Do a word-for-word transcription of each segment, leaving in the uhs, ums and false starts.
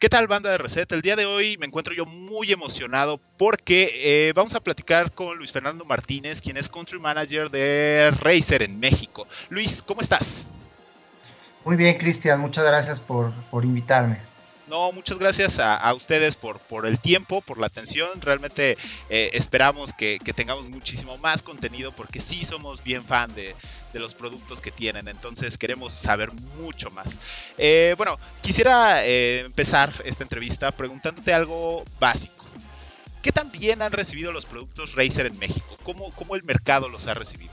tal, banda de Reset? El día de hoy me encuentro yo muy emocionado porque eh, vamos a platicar con Luis Fernando Martínez, quien es Country Manager de Razer en México. Luis, ¿cómo estás? Muy bien, Cristian, muchas gracias por, por invitarme. No, muchas gracias a, a ustedes por, por el tiempo, por la atención. Realmente eh, esperamos que, que tengamos muchísimo más contenido porque sí somos bien fan de, de los productos que tienen. Entonces queremos saber mucho más. Eh, bueno, quisiera eh, empezar esta entrevista preguntándote algo básico. ¿Qué tan bien han recibido los productos Razer en México? ¿Cómo, cómo el mercado los ha recibido?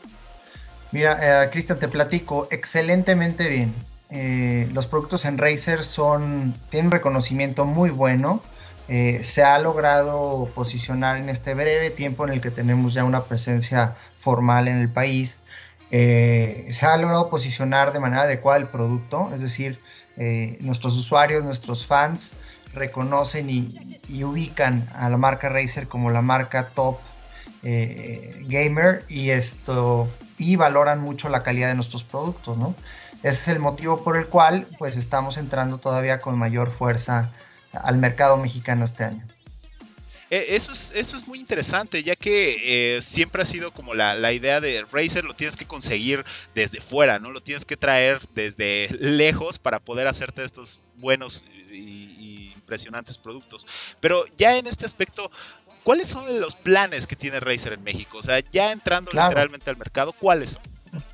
Mira, eh, Cristian, te platico excelentemente bien. Eh, los productos en Razer son, tienen un reconocimiento muy bueno. Eh, se ha logrado posicionar en este breve tiempo en el que tenemos ya una presencia formal en el país. Eh, se ha logrado posicionar de manera adecuada el producto, es decir, eh, nuestros usuarios, nuestros fans reconocen y, y ubican a la marca Razer como la marca top eh, gamer y esto y valoran mucho la calidad de nuestros productos, ¿no? Ese es el motivo por el cual pues estamos entrando todavía con mayor fuerza al mercado mexicano este año. Eh, eso, es, eso es muy interesante, ya que eh, siempre ha sido como la, la idea de Razer, lo tienes que conseguir desde fuera, ¿no? Lo tienes que traer desde lejos para poder hacerte estos buenos y, y impresionantes productos. Pero ya en este aspecto, ¿cuáles son los planes que tiene Razer en México? O sea, ya entrando Claro. literalmente al mercado, ¿cuáles son?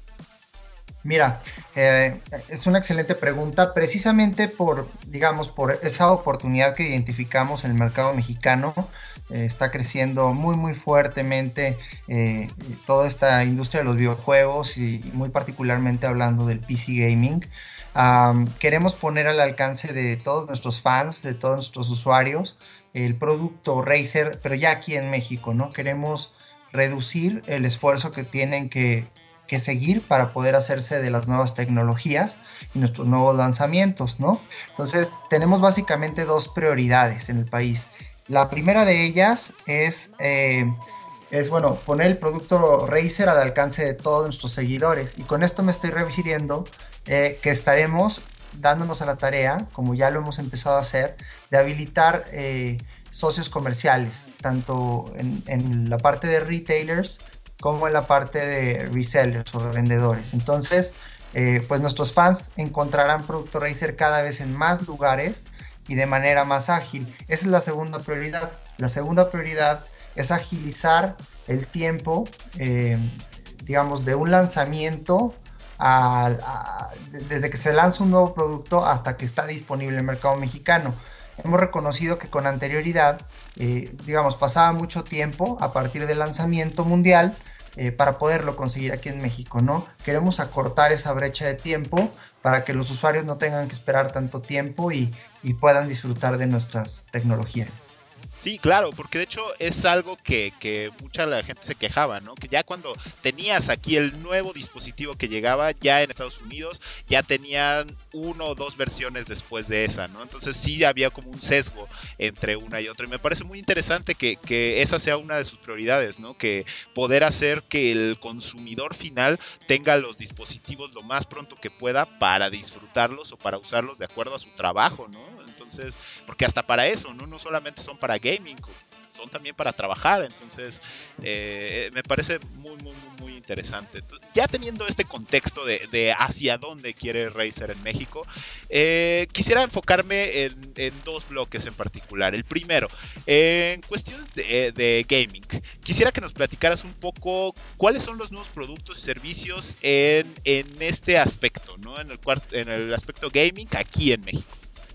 Mira, eh, es una excelente pregunta, precisamente por, digamos, por esa oportunidad que identificamos en el mercado mexicano. Eh, está creciendo muy, muy fuertemente eh, toda esta industria de los videojuegos y muy particularmente hablando del P C Gaming. Um, queremos poner al alcance de todos nuestros fans, de todos nuestros usuarios, el producto Razer, pero ya aquí en México, ¿no? Queremos reducir el esfuerzo que tienen que que seguir para poder hacerse de las nuevas tecnologías y nuestros nuevos lanzamientos, ¿no? Entonces, tenemos básicamente dos prioridades en el país. La primera de ellas es, eh, es bueno, poner el producto Razer al alcance de todos nuestros seguidores. Y con esto me estoy refiriendo eh, que estaremos dándonos a la tarea, como ya lo hemos empezado a hacer, de habilitar eh, socios comerciales, tanto en, en la parte de retailers, como en la parte de resellers o revendedores. Entonces, eh, pues nuestros fans encontrarán producto Razer cada vez en más lugares y de manera más ágil. Esa es la segunda prioridad. La segunda prioridad es agilizar el tiempo, eh, digamos, de un lanzamiento a, a, desde que se lanza un nuevo producto hasta que está disponible en el mercado mexicano. Hemos reconocido que con anterioridad, eh, digamos, pasaba mucho tiempo a partir del lanzamiento mundial eh, para poderlo conseguir aquí en México, ¿no? Queremos acortar esa brecha de tiempo para que los usuarios no tengan que esperar tanto tiempo y, y puedan disfrutar de nuestras tecnologías. Sí, claro, porque de hecho es algo que, que mucha la gente se quejaba, ¿no? Que ya cuando tenías aquí el nuevo dispositivo que llegaba ya en Estados Unidos, ya tenían uno o dos versiones después de esa, ¿no? Entonces sí había como un sesgo entre una y otra. Y me parece muy interesante que, que esa sea una de sus prioridades, ¿no? Que poder hacer que el consumidor final tenga los dispositivos lo más pronto que pueda para disfrutarlos o para usarlos de acuerdo a su trabajo, ¿no? Entonces, porque hasta para eso, ¿no? No solamente son para gaming, son también para trabajar. Entonces, eh, me parece muy, muy, muy, muy interesante. Ya teniendo este contexto de, de hacia dónde quiere Razer en México, eh, quisiera enfocarme en, en dos bloques en particular. El primero, eh, en cuestión de, de gaming, quisiera que nos platicaras un poco cuáles son los nuevos productos y servicios en, en este aspecto, ¿no? En el, en el aspecto gaming aquí en México.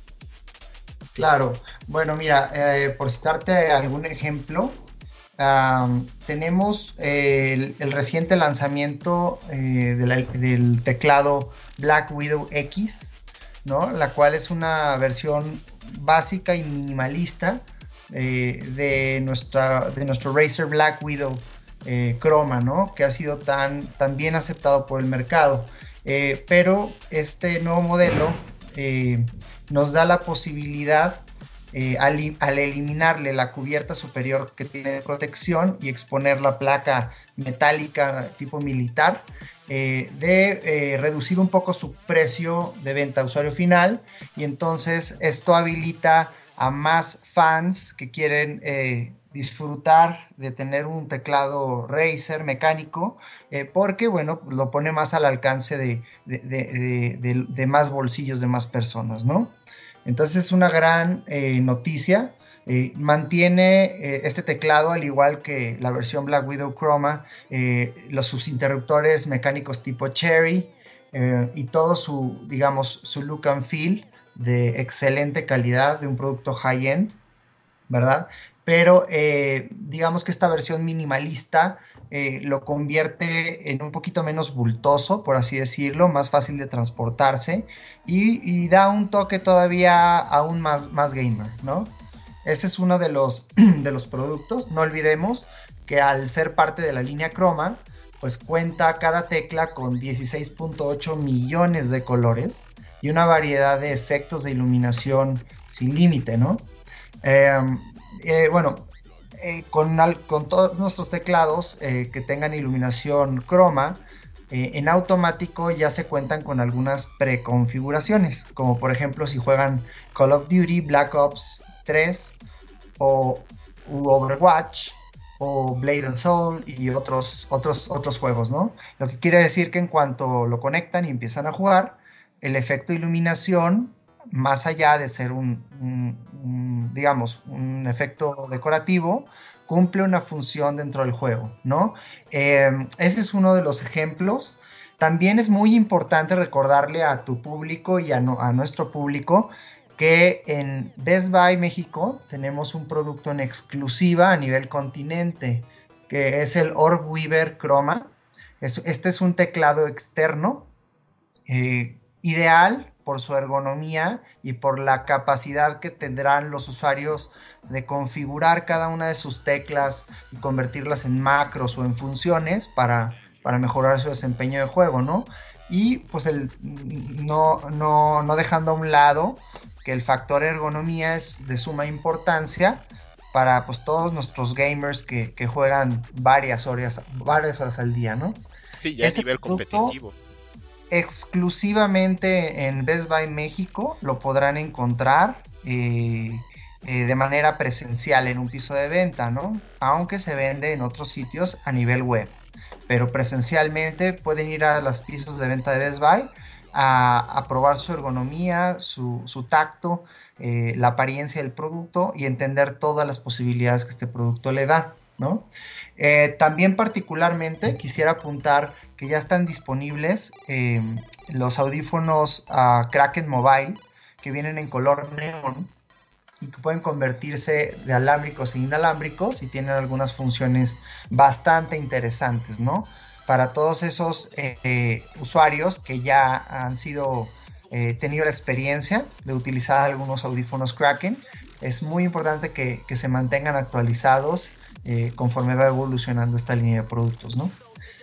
Claro, bueno, mira, eh, por citarte algún ejemplo, um, tenemos eh, el, el reciente lanzamiento eh, de la, del teclado Black Widow X, ¿no? La cual es una versión básica y minimalista eh, de, nuestra, de nuestro Razer Black Widow eh, Chroma, ¿no? Que ha sido tan, tan bien aceptado por el mercado. Eh, pero este nuevo modelo eh, nos da la posibilidad, eh, al, al eliminarle la cubierta superior que tiene de protección y exponer la placa metálica tipo militar, eh, de eh, reducir un poco su precio de venta a usuario final, y entonces esto habilita a más fans que quieren eh, disfrutar de tener un teclado Razer mecánico, eh, porque, bueno, lo pone más al alcance de, de, de, de, de más bolsillos de más personas, ¿no? Entonces es una gran eh, noticia. Eh, mantiene eh, este teclado, al igual que la versión Black Widow Chroma, eh, los sus interruptores mecánicos tipo Cherry, eh, y todo su, digamos, su look and feel de excelente calidad, de un producto high-end, ¿verdad? Pero eh, digamos que esta versión minimalista eh, lo convierte en un poquito menos bultoso, por así decirlo, más fácil de transportarse, y, y da un toque todavía aún más, más gamer, ¿no? Ese es uno de los, de los productos. No olvidemos que al ser parte de la línea Chroma, pues cuenta cada tecla con dieciséis punto ocho millones de colores y una variedad de efectos de iluminación sin límite, ¿no? Eh, eh, bueno, eh, con, al, con todos nuestros teclados eh, que tengan iluminación Chroma, eh, en automático ya se cuentan con algunas preconfiguraciones, como por ejemplo si juegan Call of Duty, Black Ops tres o Overwatch o Blade and Soul y otros, otros, otros juegos, ¿no? Lo que quiere decir que en cuanto lo conectan y empiezan a jugar, el efecto de iluminación, más allá de ser un, un, un, digamos, un efecto decorativo, cumple una función dentro del juego, ¿no? Eh, ese es uno de los ejemplos. También es muy importante recordarle a tu público y a, no, a nuestro público que en Best Buy México tenemos un producto en exclusiva a nivel continente, que es el Orb Weaver Chroma. Es, este es un teclado externo, eh, ideal por su ergonomía y por la capacidad que tendrán los usuarios de configurar cada una de sus teclas y convertirlas en macros o en funciones para, para mejorar su desempeño de juego, ¿no? Y pues el, no, no, no dejando a un lado que el factor ergonomía es de suma importancia para pues todos nuestros gamers que, que juegan varias horas, varias horas al día, ¿no? Sí, ya a este nivel competitivo. Exclusivamente en Best Buy México lo podrán encontrar eh, eh, de manera presencial en un piso de venta, ¿no? Aunque se vende en otros sitios a nivel web. Pero presencialmente pueden ir a los pisos de venta de Best Buy a, a probar su ergonomía, su, su tacto, eh, la apariencia del producto y entender todas las posibilidades que este producto le da, ¿no? Eh, también particularmente quisiera apuntar que ya están disponibles eh, los audífonos uh, Kraken Mobile, que vienen en color neón y que pueden convertirse de alámbricos en inalámbricos y tienen algunas funciones bastante interesantes, ¿no? Para todos esos eh, eh, usuarios que ya han sido, eh, tenido la experiencia de utilizar algunos audífonos Kraken, es muy importante que, que se mantengan actualizados eh, conforme va evolucionando esta línea de productos, ¿no?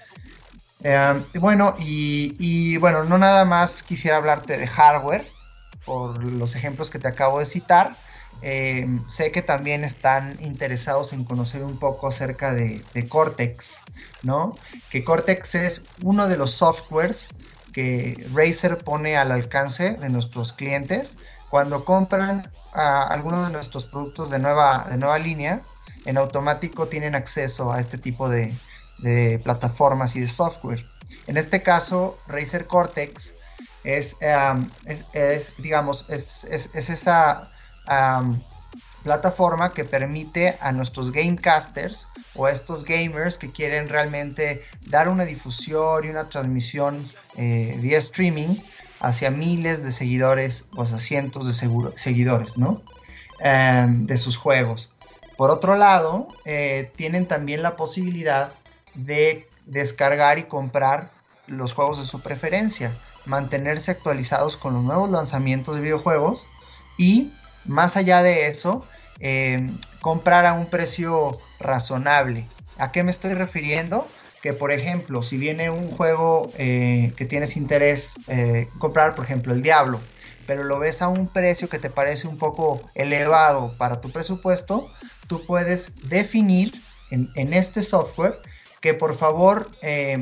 Eh, bueno, y, y bueno, no nada más quisiera hablarte de hardware por los ejemplos que te acabo de citar. Eh, sé que también están interesados en conocer un poco acerca de, de Cortex, ¿no? Que Cortex es uno de los softwares que Razer pone al alcance de nuestros clientes cuando compran uh, algunos de nuestros productos de nueva, de nueva línea. En automático tienen acceso a este tipo de, de plataformas y de software. En este caso, Razer Cortex es, um, es, es digamos, es, es, es esa um, plataforma que permite a nuestros gamecasters o a estos gamers que quieren realmente dar una difusión y una transmisión eh, vía streaming hacia miles de seguidores o hacia cientos de seguro, seguidores, ¿no? Um, de sus juegos. Por otro lado, eh, tienen también la posibilidad de descargar y comprar los juegos de su preferencia, mantenerse actualizados con los nuevos lanzamientos de videojuegos y, más allá de eso, eh, comprar a un precio razonable. ¿A qué me estoy refiriendo? Que, por ejemplo, si viene un juego eh, que tienes interés eh, comprar, por ejemplo, el Diablo, pero lo ves a un precio que te parece un poco elevado para tu presupuesto, tú puedes definir en, en este software que por favor eh,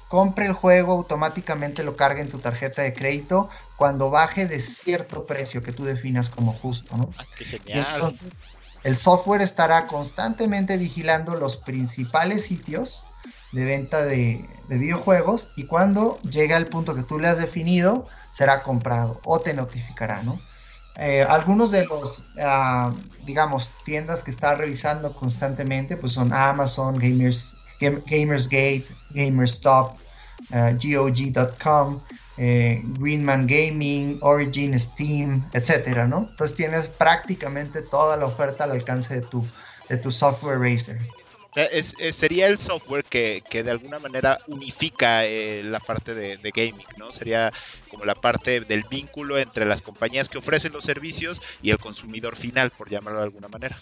compre el juego, automáticamente lo cargue en tu tarjeta de crédito cuando baje de cierto precio que tú definas como justo, ¿no? Ah, qué Y genial. entonces el software estará constantemente vigilando los principales sitios de venta de, de videojuegos, y cuando llegue al punto que tú le has definido, será comprado o te notificará, ¿no? Eh, algunos de los, uh, digamos, tiendas que está revisando constantemente, pues son Amazon, Gamers, Game, Gamersgate, GamerStop, uh, G O G punto com, eh, Greenman Gaming, Origin, Steam, etcétera, ¿no? Entonces tienes prácticamente toda la oferta al alcance de tu, de tu software Razer. Es, es, sería el software que, que de alguna manera unifica eh, la parte de, de gaming, ¿no? Sería como la parte del vínculo entre las compañías que ofrecen los servicios y el consumidor final, por llamarlo de alguna manera.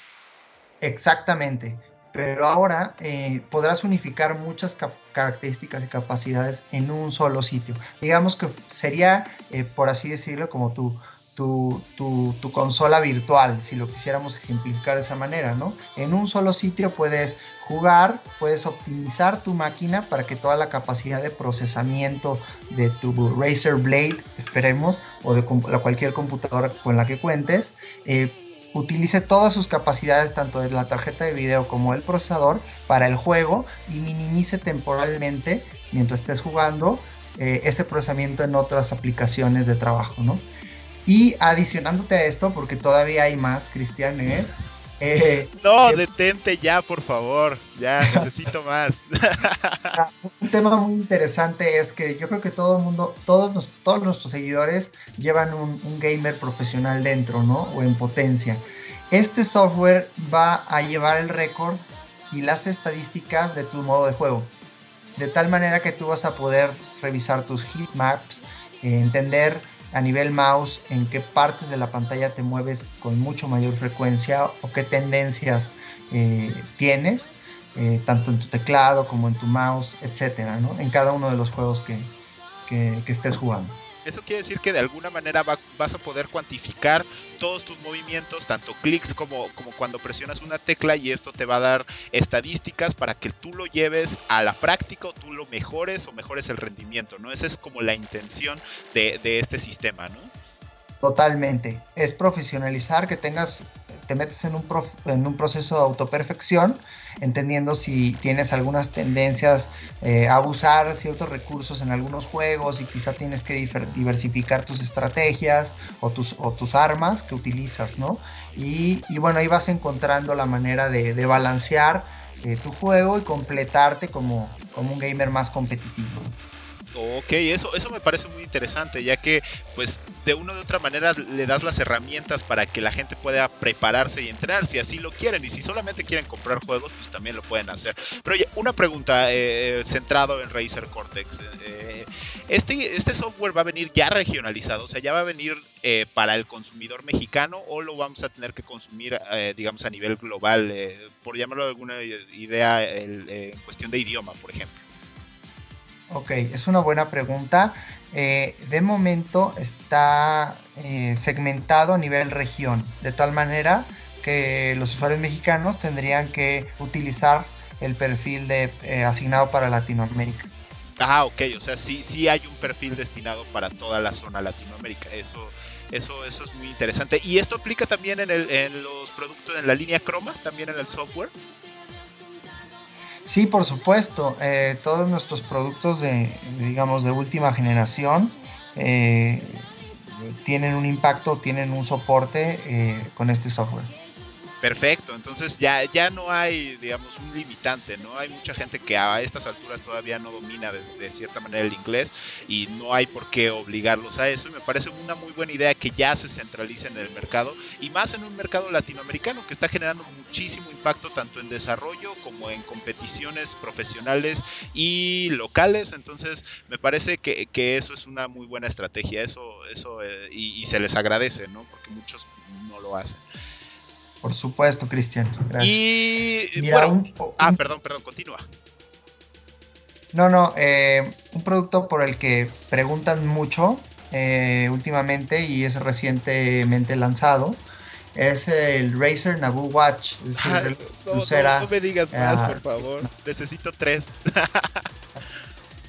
Exactamente, pero ahora eh, podrás unificar muchas cap- características y capacidades en un solo sitio. Digamos que sería, eh, por así decirlo, como tu, tu, tu, tu consola virtual, si lo quisiéramos ejemplificar de esa manera, ¿no? En un solo sitio puedes jugar, puedes optimizar tu máquina para que toda la capacidad de procesamiento de tu Razer Blade, esperemos, o de comp- cualquier computadora con la que cuentes, eh, utilice todas sus capacidades, tanto de la tarjeta de video como el procesador, para el juego, y minimice temporalmente, mientras estés jugando, eh, ese procesamiento en otras aplicaciones de trabajo, ¿no? Y adicionándote a esto, porque todavía hay más, Cristian, ¿eh? Eh, no, que... detente ya, por favor. Ya, necesito más. Un tema muy interesante es que yo creo que todo el mundo, todos, nos, todos nuestros seguidores llevan un, un gamer profesional dentro, ¿no? O en potencia. Este software va a llevar el récord y las estadísticas de tu modo de juego. De tal manera que tú vas a poder revisar tus heatmaps, eh, entender a nivel mouse en qué partes de la pantalla te mueves con mucho mayor frecuencia o qué tendencias eh, tienes, eh, tanto en tu teclado como en tu mouse, etcétera, ¿no? En cada uno de los juegos que, que, que estés jugando. Eso quiere decir que de alguna manera va, vas a poder cuantificar todos tus movimientos, tanto clics como, como cuando presionas una tecla, y esto te va a dar estadísticas para que tú lo lleves a la práctica o tú lo mejores o mejores el rendimiento, ¿no? Esa es como la intención de, de este sistema, ¿no? Totalmente. Es profesionalizar, que tengas, te metes en un, prof, en un proceso de autoperfección, entendiendo si tienes algunas tendencias eh, a usar ciertos recursos en algunos juegos, y quizá tienes que diversificar tus estrategias o tus, o tus armas que utilizas, ¿no? Y, y bueno, ahí vas encontrando la manera de, de balancear eh, tu juego y completarte como, como un gamer más competitivo. Ok, eso, eso me parece muy interesante, ya que pues de una u otra manera le das las herramientas para que la gente pueda prepararse y entrenar si así lo quieren, y si solamente quieren comprar juegos, pues también lo pueden hacer. Pero oye, una pregunta eh, centrado en Razer Cortex. Eh, este, ¿Este software va a venir ya regionalizado? O sea, ¿ya va a venir eh, para el consumidor mexicano, o lo vamos a tener que consumir, eh, digamos, a nivel global? Eh, por llamarlo de alguna idea, el, eh, en cuestión de idioma, por ejemplo. Ok, es una buena pregunta. Eh, de momento está eh, segmentado a nivel región, de tal manera que los usuarios mexicanos tendrían que utilizar el perfil de, eh, asignado para Latinoamérica. Ah, ok, o sea, sí, sí hay un perfil destinado para toda la zona Latinoamérica. Eso, eso, eso es muy interesante. ¿Y esto aplica también en, el, en los productos, en la línea Chroma, también en el software? Sí, por supuesto. Eh, todos nuestros productos de, digamos, de última generación eh, tienen un impacto, tienen un soporte eh, con este software. Perfecto, entonces ya, ya no hay, digamos, un limitante, ¿no? Hay mucha gente que a estas alturas todavía no domina de, de cierta manera el inglés, y no hay por qué obligarlos a eso, y me parece una muy buena idea que ya se centralice en el mercado, y más en un mercado latinoamericano que está generando muchísimo impacto tanto en desarrollo como en competiciones profesionales y locales. Entonces me parece que, que eso es una muy buena estrategia, eso, eso eh, y, y se les agradece, ¿no? Porque muchos no lo hacen. Por supuesto, Cristian. Y Mira, bueno, un, un, ah, perdón, perdón, continúa. No, no, eh, un producto por el que preguntan mucho eh, últimamente, y es recientemente lanzado, es el Razer Naboo Watch. Es decir, ah, no, pulsera, no, no me digas más, uh, por favor. Es... Necesito tres.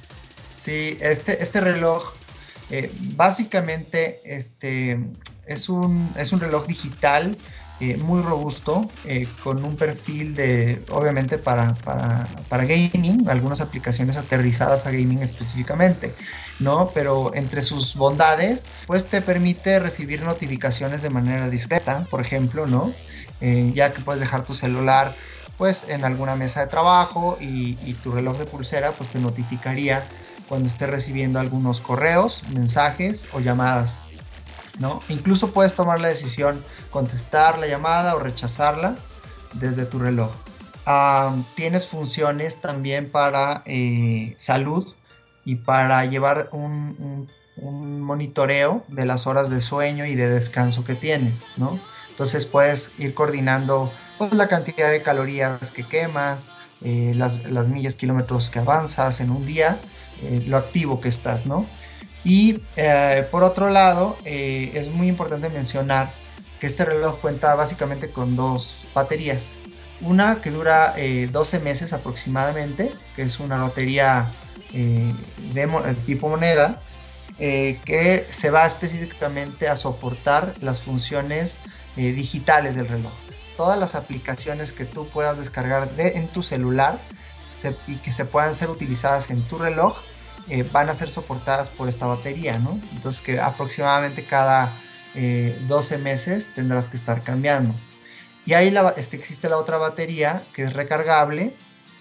Sí, este, este reloj eh, básicamente este, es, un, es un reloj digital eh, muy robusto, eh, con un perfil de, obviamente para, para, para gaming, algunas aplicaciones aterrizadas a gaming específicamente, ¿no? Pero entre sus bondades, pues te permite recibir notificaciones de manera discreta, por ejemplo, ¿no? Eh, ya que puedes dejar tu celular pues en alguna mesa de trabajo y, y tu reloj de pulsera pues te notificaría cuando estés recibiendo algunos correos, mensajes o llamadas, ¿no? Incluso puedes tomar la decisión, contestar la llamada o rechazarla desde tu reloj. Um, tienes funciones también para eh, salud y para llevar un, un, un monitoreo de las horas de sueño y de descanso que tienes, ¿no? Entonces puedes ir coordinando pues, la cantidad de calorías que quemas, eh, las, las millas, kilómetros que avanzas en un día, eh, lo activo que estás, ¿no? Y eh, por otro lado, eh, es muy importante mencionar que este reloj cuenta básicamente con dos baterías. Una que dura eh, doce meses aproximadamente, que es una batería eh, de mo tipo moneda, eh, que se va específicamente a soportar las funciones eh, digitales del reloj. Todas las aplicaciones que tú puedas descargar de, en tu celular se, y que se puedan ser utilizadas en tu reloj, Eh, van a ser soportadas por esta batería, ¿no? Entonces que aproximadamente cada eh, doce meses tendrás que estar cambiando. Y ahí la, este, existe la otra batería que es recargable,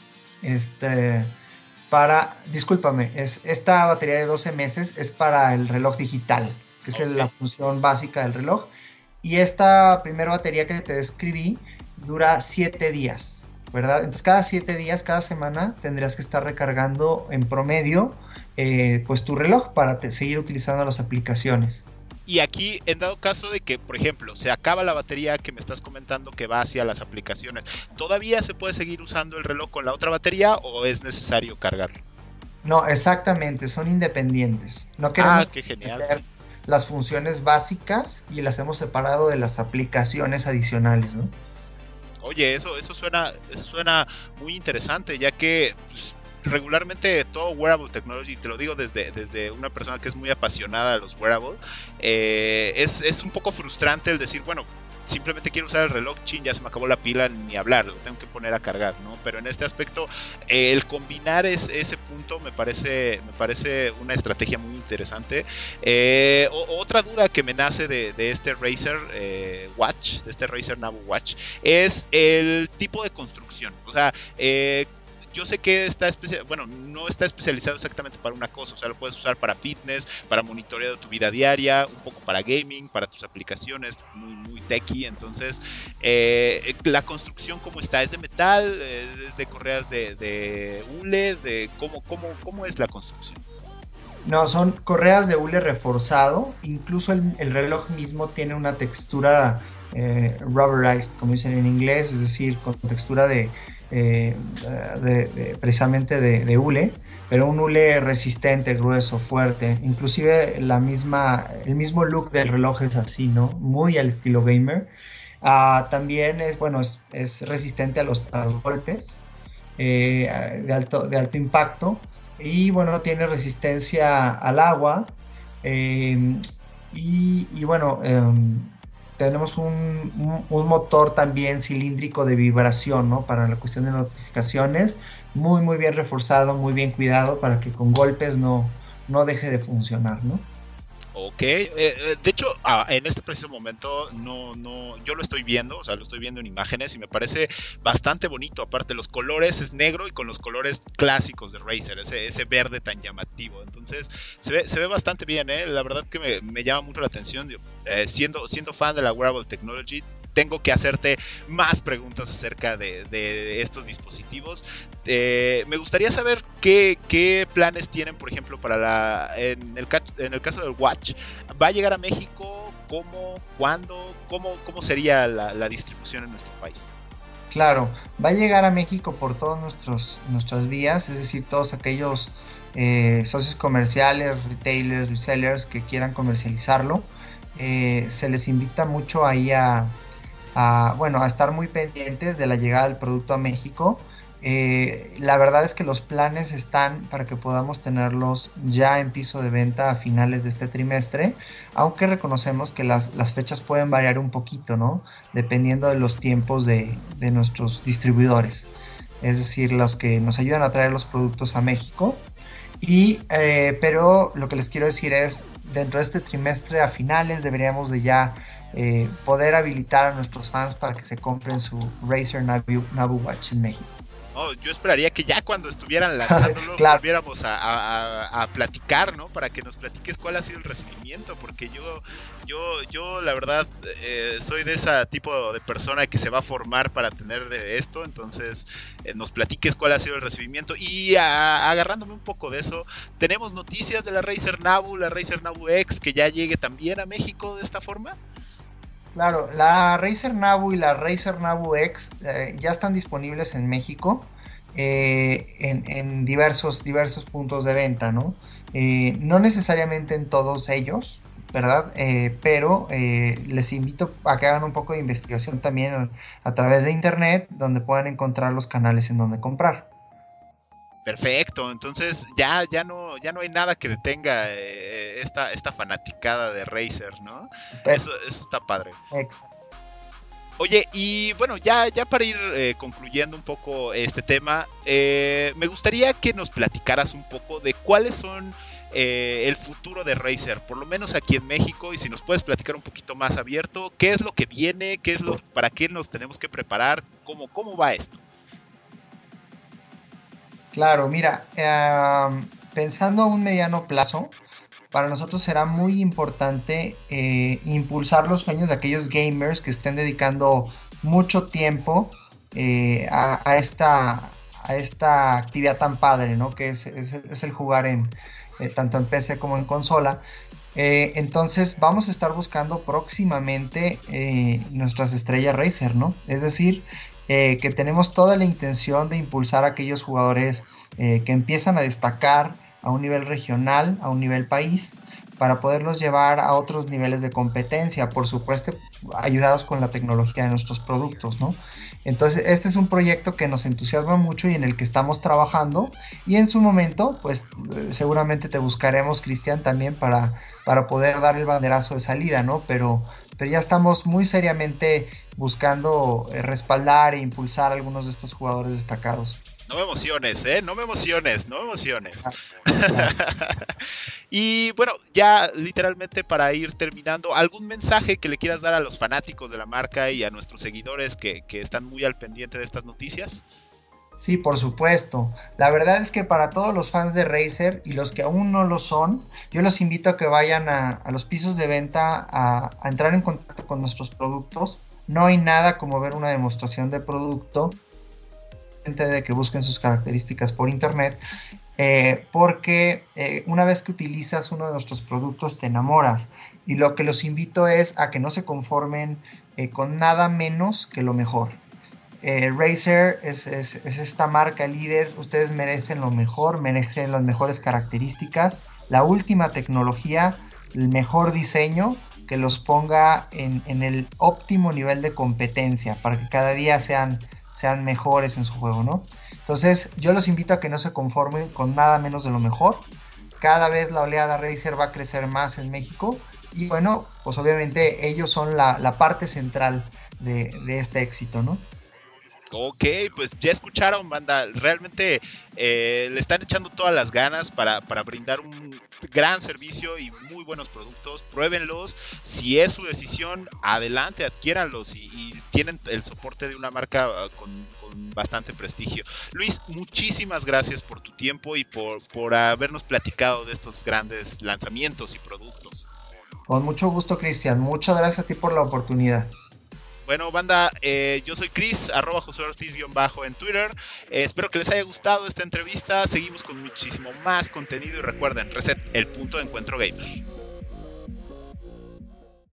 este, para, discúlpame, es, esta batería de doce meses es para el reloj digital, que es Okay. la función básica del reloj. Y esta primera batería que te describí dura siete días, ¿verdad? Entonces cada siete días, cada semana, tendrías que estar recargando en promedio eh, pues tu reloj para te, seguir utilizando las aplicaciones. Y aquí, en dado caso de que, por ejemplo, se acaba la batería que me estás comentando que va hacia las aplicaciones, ¿todavía se puede seguir usando el reloj con la otra batería o es necesario cargarlo? No, exactamente, son independientes. No Ah, queremos qué genial. meter las funciones básicas y las hemos separado de las aplicaciones adicionales, ¿no? Oye, eso, eso suena, eso suena muy interesante, ya que pues, regularmente todo wearable technology, te lo digo desde, desde una persona que es muy apasionada de los wearables, eh, es, es un poco frustrante el decir, bueno, simplemente quiero usar el reloj, chin, ya se me acabó la pila, ni hablar, lo tengo que poner a cargar, ¿no? Pero en este aspecto, eh, el combinar es, ese punto me parece, me parece una estrategia muy interesante. Eh, o, otra duda que me nace de, de este Razer eh, Watch, de este Razer Navo Watch, es el tipo de construcción. O sea, eh, yo sé que está especial, bueno, no está especializado exactamente para una cosa, o sea, lo puedes usar para fitness, para monitoreo de tu vida diaria, un poco para gaming, para tus aplicaciones, muy, muy techy. Entonces, eh, la construcción, ¿cómo está? ¿Es de metal? ¿Es de correas de, de hule? De, ¿cómo, cómo, ¿Cómo es la construcción? No, son correas de hule reforzado. Incluso el, el reloj mismo tiene una textura eh, rubberized, como dicen en inglés, es decir, con textura de, eh, de, de precisamente de, de hule, pero un hule resistente, grueso, fuerte. Inclusive la misma, el mismo look del reloj es así, ¿no? Muy al estilo gamer. Uh, también es, bueno, es, es resistente a los, a los golpes eh, de, alto, de alto impacto. Y bueno, tiene resistencia al agua. Eh, y, y, bueno, eh, tenemos un, un, un motor también cilíndrico de vibración, ¿no? Para la cuestión de notificaciones. Muy, muy bien reforzado, muy bien cuidado para que con golpes no, no deje de funcionar, ¿no? Ok, eh, de hecho, ah, en este preciso momento no, no, yo lo estoy viendo, o sea, lo estoy viendo en imágenes y me parece bastante bonito. Aparte, los colores es negro y con los colores clásicos de Razer, ese, ese verde tan llamativo. Entonces, se ve, se ve bastante bien, ¿eh? La verdad que me, me llama mucho la atención. Eh, siendo, siendo fan de la wearable technology, tengo que hacerte más preguntas acerca de, de estos dispositivos. Eh, me gustaría saber qué, qué planes tienen, por ejemplo, para la en el, en el caso del Watch. ¿Va a llegar a México? ¿Cómo? ¿Cuándo? ¿Cómo, cómo sería la, la distribución en nuestro país? Claro, va a llegar a México por todas nuestras vías, es decir, todos aquellos eh, socios comerciales, retailers, resellers que quieran comercializarlo. Eh, se les invita mucho ahí a, a, bueno, a estar muy pendientes de la llegada del producto a México. Eh, la verdad es que los planes están para que podamos tenerlos ya en piso de venta a finales de este trimestre, aunque reconocemos que las, las fechas pueden variar un poquito, ¿no? Dependiendo de los tiempos de, de nuestros distribuidores, es decir, los que nos ayudan a traer los productos a México. Y, eh, pero lo que les quiero decir es, dentro de este trimestre a finales deberíamos de ya eh, poder habilitar a nuestros fans para que se compren su Razer Nabu, Nabu Watch en México. Oh, yo esperaría que ya cuando estuvieran lanzándolo claro. volviéramos a, a, a platicar, ¿no? Para que nos platiques cuál ha sido el recibimiento, porque yo, yo, yo la verdad eh, soy de ese tipo de persona que se va a formar para tener esto, entonces eh, nos platiques cuál ha sido el recibimiento. Y a, agarrándome un poco de eso, tenemos noticias de la Razer Nabu, la Razer Nabu X, que ya llegue también a México de esta forma. Claro, la Razer Nabu y la Razer Nabu X eh, ya están disponibles en México eh, en, en diversos, diversos puntos de venta, ¿no? Eh, no necesariamente en todos ellos, ¿verdad? Eh, pero eh, les invito a que hagan un poco de investigación también a través de internet, donde puedan encontrar los canales en donde comprar. Perfecto, entonces ya, ya no, ya no hay nada que detenga eh, esta, esta fanaticada de Razer, ¿no? Eso, eso está padre. Exacto. Oye, y bueno, ya, ya para ir eh, concluyendo un poco este tema, eh, me gustaría que nos platicaras un poco de cuáles son eh, el futuro de Razer, por lo menos aquí en México, y si nos puedes platicar un poquito más abierto, qué es lo que viene, qué es lo, para qué nos tenemos que preparar, cómo, cómo va esto. Claro, mira, eh, pensando a un mediano plazo, para nosotros será muy importante eh, impulsar los sueños de aquellos gamers que estén dedicando mucho tiempo eh, a, a, esta, a esta actividad tan padre, ¿no? Que es, es, es el jugar en, eh, tanto en P C como en consola. Eh, entonces vamos a estar buscando próximamente eh, nuestras estrellas Razer, ¿no? Es decir, eh, que tenemos toda la intención de impulsar a aquellos jugadores eh, que empiezan a destacar a un nivel regional, a un nivel país, para poderlos llevar a otros niveles de competencia, por supuesto, ayudados con la tecnología de nuestros productos, ¿no? Entonces, este es un proyecto que nos entusiasma mucho y en el que estamos trabajando, y en su momento, pues, seguramente te buscaremos, Cristian, también para, para poder dar el banderazo de salida, ¿no? Pero, pero ya estamos muy seriamente buscando eh, respaldar e impulsar a algunos de estos jugadores destacados. No me emociones, ¿eh? No me emociones, no me emociones. Y bueno, ya literalmente para ir terminando, ¿algún mensaje que le quieras dar a los fanáticos de la marca y a nuestros seguidores que, que están muy al pendiente de estas noticias? Sí, por supuesto. La verdad es que para todos los fans de Razer y los que aún no lo son, yo los invito a que vayan a, a los pisos de venta a, a entrar en contacto con nuestros productos. No hay nada como ver una demostración de producto, de que busquen sus características por internet, eh, porque eh, una vez que utilizas uno de nuestros productos te enamoras, y lo que los invito es a que no se conformen eh, con nada menos que lo mejor. eh, Razer es, es, es esta marca líder, ustedes merecen lo mejor, merecen las mejores características, la última tecnología, el mejor diseño que los ponga en, en el óptimo nivel de competencia para que cada día sean sean mejores en su juego, ¿no? Entonces yo los invito a que no se conformen con nada menos de lo mejor. Cada vez la oleada Razer va a crecer más en México y bueno, pues obviamente ellos son la, la parte central de, de este éxito, ¿no? Ok, pues ya escucharon, banda. Realmente eh, le están echando todas las ganas para, para brindar un gran servicio y muy buenos productos. Pruébenlos. Si es su decisión, adelante, adquiéranlos y, y tienen el soporte de una marca uh, con, con bastante prestigio. Luis, muchísimas gracias por tu tiempo y por, por habernos platicado de estos grandes lanzamientos y productos. Con mucho gusto, Cristian. Muchas gracias a ti por la oportunidad. Bueno, banda, eh, yo soy Chris, arroba Josué Ortiz guión bajo en Twitter. Eh, espero que les haya gustado esta entrevista. Seguimos con muchísimo más contenido y recuerden, Reset, el punto de encuentro gamer.